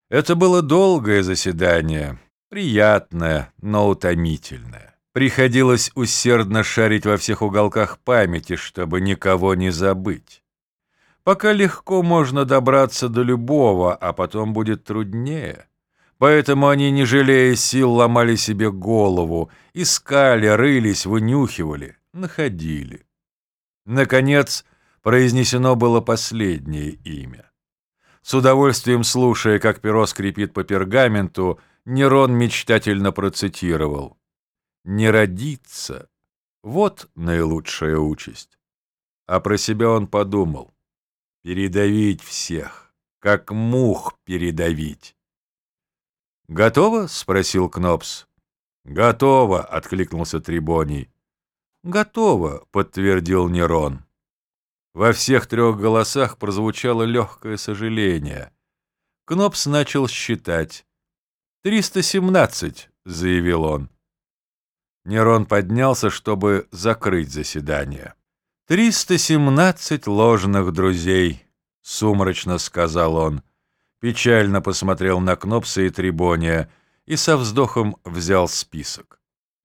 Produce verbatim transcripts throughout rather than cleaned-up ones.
Это было долгое заседание, приятное, но утомительное. Приходилось усердно шарить во всех уголках памяти, чтобы никого не забыть. Пока легко можно добраться до любого, а потом будет труднее. Поэтому они, не жалея сил, ломали себе голову, искали, рылись, вынюхивали, находили. Наконец, произнесено было последнее имя. С удовольствием слушая, как перо скрипит по пергаменту, Нерон мечтательно процитировал: «Не родиться — вот наилучшая участь». А про себя он подумал: передавить всех, как мух передавить. «Готово?» — спросил Кнопс. «Готово!» — откликнулся Трибоний. «Готово!» — подтвердил Нерон. Во всех трех голосах прозвучало легкое сожаление. Кнопс начал считать. «Триста семнадцать», — заявил он. Нерон поднялся, чтобы закрыть заседание. «Триста семнадцать ложных друзей», — сумрачно сказал он. Печально посмотрел на Кнопса и Трибония и со вздохом взял список.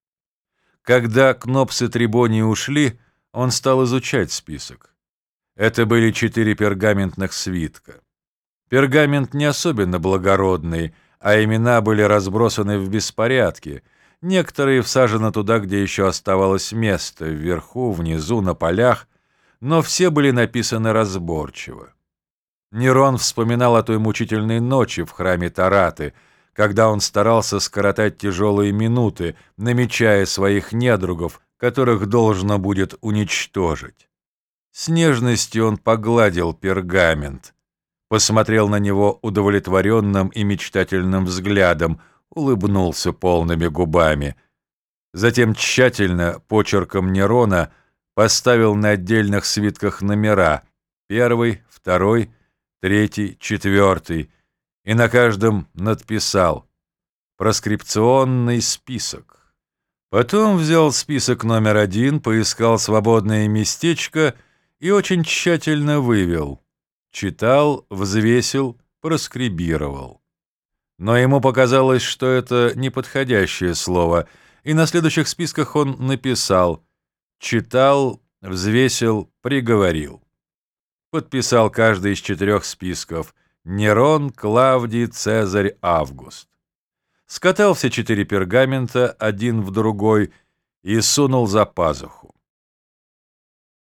Когда Кнопс и Трибоний ушли, он стал изучать список. Это были четыре пергаментных свитка. Пергамент не особенно благородный, а имена были разбросаны в беспорядке. Некоторые всажены туда, где еще оставалось место, вверху, внизу, на полях, но все были написаны разборчиво. Нерон вспоминал о той мучительной ночи в храме Тараты, когда он старался скоротать тяжелые минуты, намечая своих недругов, которых должно будет уничтожить. С нежностью он погладил пергамент, посмотрел на него удовлетворенным и мечтательным взглядом, улыбнулся полными губами. Затем тщательно, почерком Нерона, поставил на отдельных свитках номера: первый, второй, третий, четвертый, и на каждом надписал «Проскрипционный список». Потом взял список номер один, поискал свободное местечко и очень тщательно вывел: читал, взвесил, проскрибировал. Но ему показалось, что это неподходящее слово, и на следующих списках он написал: читал, взвесил, приговорил. Подписал каждый из четырех списков: Нерон, Клавдий, Цезарь, Август. Скатал все четыре пергамента один в другой и сунул за пазуху.